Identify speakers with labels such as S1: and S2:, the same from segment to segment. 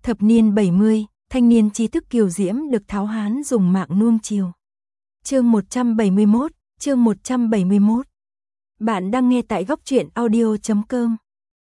S1: Thập niên 70, thanh niên trí thức kiều diễm được tháo hán dùng mạng nuông chiều. Chương 171, chương 171. Bạn đang nghe tại góc truyện audio.com.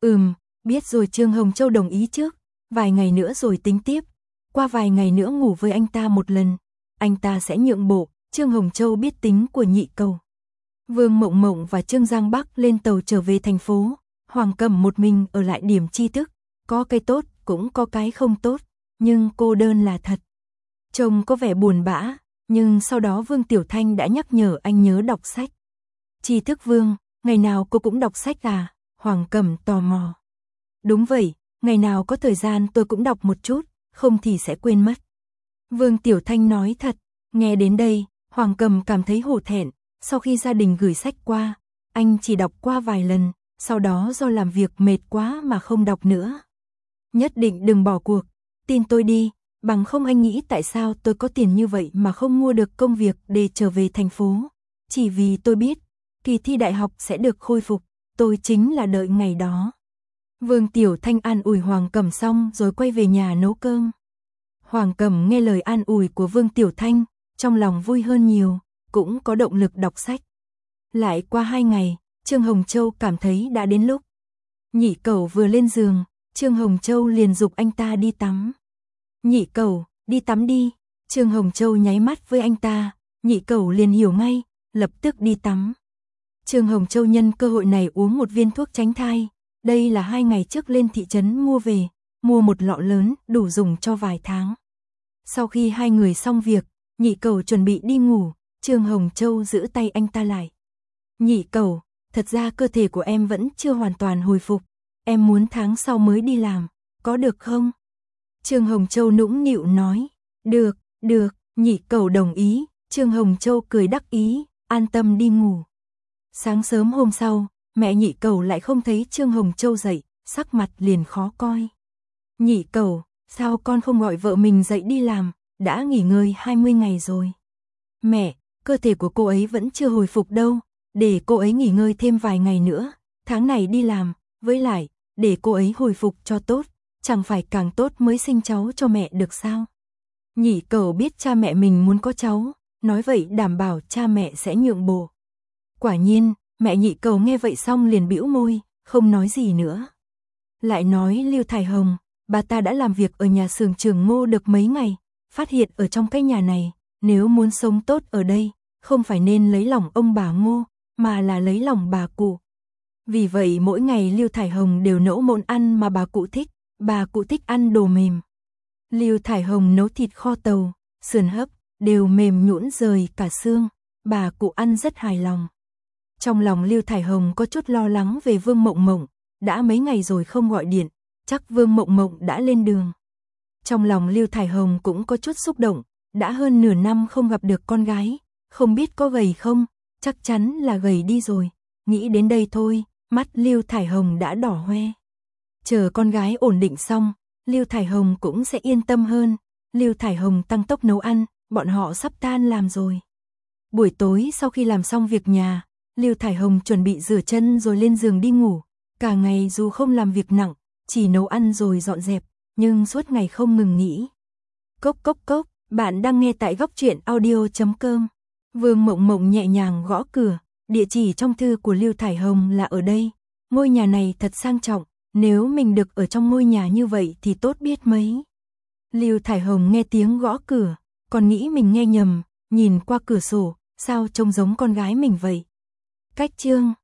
S1: Biết rồi. Trương Hồng Châu đồng ý trước, vài ngày nữa rồi tính tiếp. Qua vài ngày nữa ngủ với anh ta một lần, anh ta sẽ nhượng bộ. Trương Hồng Châu biết tính của Nhị Cầu. Vương Mộng Mộng và Trương Giang Bắc lên tàu trở về thành phố, Hoàng Cẩm một mình ở lại điểm tri thức. Có cái tốt, cũng có cái không tốt, nhưng cô đơn là thật. Trông có vẻ buồn bã, nhưng sau đó Vương Tiểu Thanh đã nhắc nhở anh nhớ đọc sách. Tri thức Vương, ngày nào cô cũng đọc sách à? Hoàng Cẩm tò mò. Đúng vậy, ngày nào có thời gian tôi cũng đọc một chút, không thì sẽ quên mất. Vương Tiểu Thanh nói thật. Nghe đến đây, Hoàng Cẩm cảm thấy hổ thẹn. Sau khi gia đình gửi sách qua, anh chỉ đọc qua vài lần, sau đó do làm việc mệt quá mà không đọc nữa. Nhất định đừng bỏ cuộc, tin tôi đi, bằng không anh nghĩ tại sao tôi có tiền như vậy mà không mua được công việc để trở về thành phố. Chỉ vì tôi biết, kỳ thi đại học sẽ được khôi phục, tôi chính là đợi ngày đó. Vương Tiểu Thanh an ủi Hoàng Cẩm xong rồi quay về nhà nấu cơm. Hoàng Cẩm nghe lời an ủi của Vương Tiểu Thanh, trong lòng vui hơn nhiều, cũng có động lực đọc sách. Lại qua 2 ngày, Trương Hồng Châu cảm thấy đã đến lúc. Nhị Cầu vừa lên giường, Trương Hồng Châu liền giục anh ta đi tắm. Nhị Cầu, đi tắm đi. Trương Hồng Châu nháy mắt với anh ta, Nhị Cầu liền hiểu ngay, lập tức đi tắm. Trương Hồng Châu nhân cơ hội này uống một viên thuốc tránh thai. Đây là 2 ngày trước lên thị trấn mua về, mua một lọ lớn đủ dùng cho vài tháng. Sau khi hai người xong việc, Nhị Cầu chuẩn bị đi ngủ, Trương Hồng Châu giữ tay anh ta lại. Nhị Cầu, thật ra cơ thể của em vẫn chưa hoàn toàn hồi phục, em muốn tháng sau mới đi làm, có được không? Trương Hồng Châu nũng nịu nói. Được, Nhị Cầu đồng ý. Trương Hồng Châu cười đắc ý, an tâm đi ngủ. Sáng sớm hôm sau, mẹ Nhị Cầu lại không thấy Trương Hồng Châu dậy, sắc mặt liền khó coi. Nhị Cầu, sao con không gọi vợ mình dậy đi làm, đã nghỉ ngơi 20 ngày rồi. Mẹ, cơ thể của cô ấy vẫn chưa hồi phục đâu, để cô ấy nghỉ ngơi thêm vài ngày nữa, tháng này đi làm, với lại, để cô ấy hồi phục cho tốt, chẳng phải càng tốt mới sinh cháu cho mẹ được sao? Nhị Cầu biết cha mẹ mình muốn có cháu, nói vậy đảm bảo cha mẹ sẽ nhượng bộ. Quả nhiên, mẹ Nhị Cầu nghe vậy xong liền bĩu môi, không nói gì nữa. Lại nói Lưu Thải Hồng, bà ta đã làm việc ở nhà xưởng Trường Ngô được mấy ngày, phát hiện ở trong cái nhà này, nếu muốn sống tốt ở đây, không phải nên lấy lòng ông bà Ngô, mà là lấy lòng bà cụ. Vì vậy mỗi ngày Lưu Thải Hồng đều nấu món ăn mà bà cụ thích ăn đồ mềm. Lưu Thải Hồng nấu thịt kho tàu, sườn hấp, đều mềm nhũn rời cả xương, bà cụ ăn rất hài lòng. Trong lòng Lưu Thải Hồng có chút lo lắng về Vương Mộng Mộng, đã mấy ngày rồi không gọi điện, chắc Vương Mộng Mộng đã lên đường. Trong lòng Lưu Thải Hồng cũng có chút xúc động, đã hơn nửa năm không gặp được con gái, không biết có gầy không, chắc chắn là gầy đi rồi. Nghĩ đến đây thôi, mắt Lưu Thải Hồng đã đỏ hoe. Chờ con gái ổn định xong, Lưu Thải Hồng cũng sẽ yên tâm hơn. Lưu Thải Hồng tăng tốc nấu ăn, bọn họ sắp tan làm rồi. Buổi tối sau khi làm xong việc nhà, Lưu Thải Hồng chuẩn bị rửa chân rồi lên giường đi ngủ. Cả ngày dù không làm việc nặng, chỉ nấu ăn rồi dọn dẹp, nhưng suốt ngày không ngừng nghĩ. Cốc cốc cốc, bạn đang nghe tại góc truyện audio.com. Vương Mộng Mộng nhẹ nhàng gõ cửa, địa chỉ trong thư của Lưu Thải Hồng là ở đây. Ngôi nhà này thật sang trọng, nếu mình được ở trong ngôi nhà như vậy thì tốt biết mấy. Lưu Thải Hồng nghe tiếng gõ cửa, còn nghĩ mình nghe nhầm, nhìn qua cửa sổ, sao trông giống con gái mình vậy. Cách chương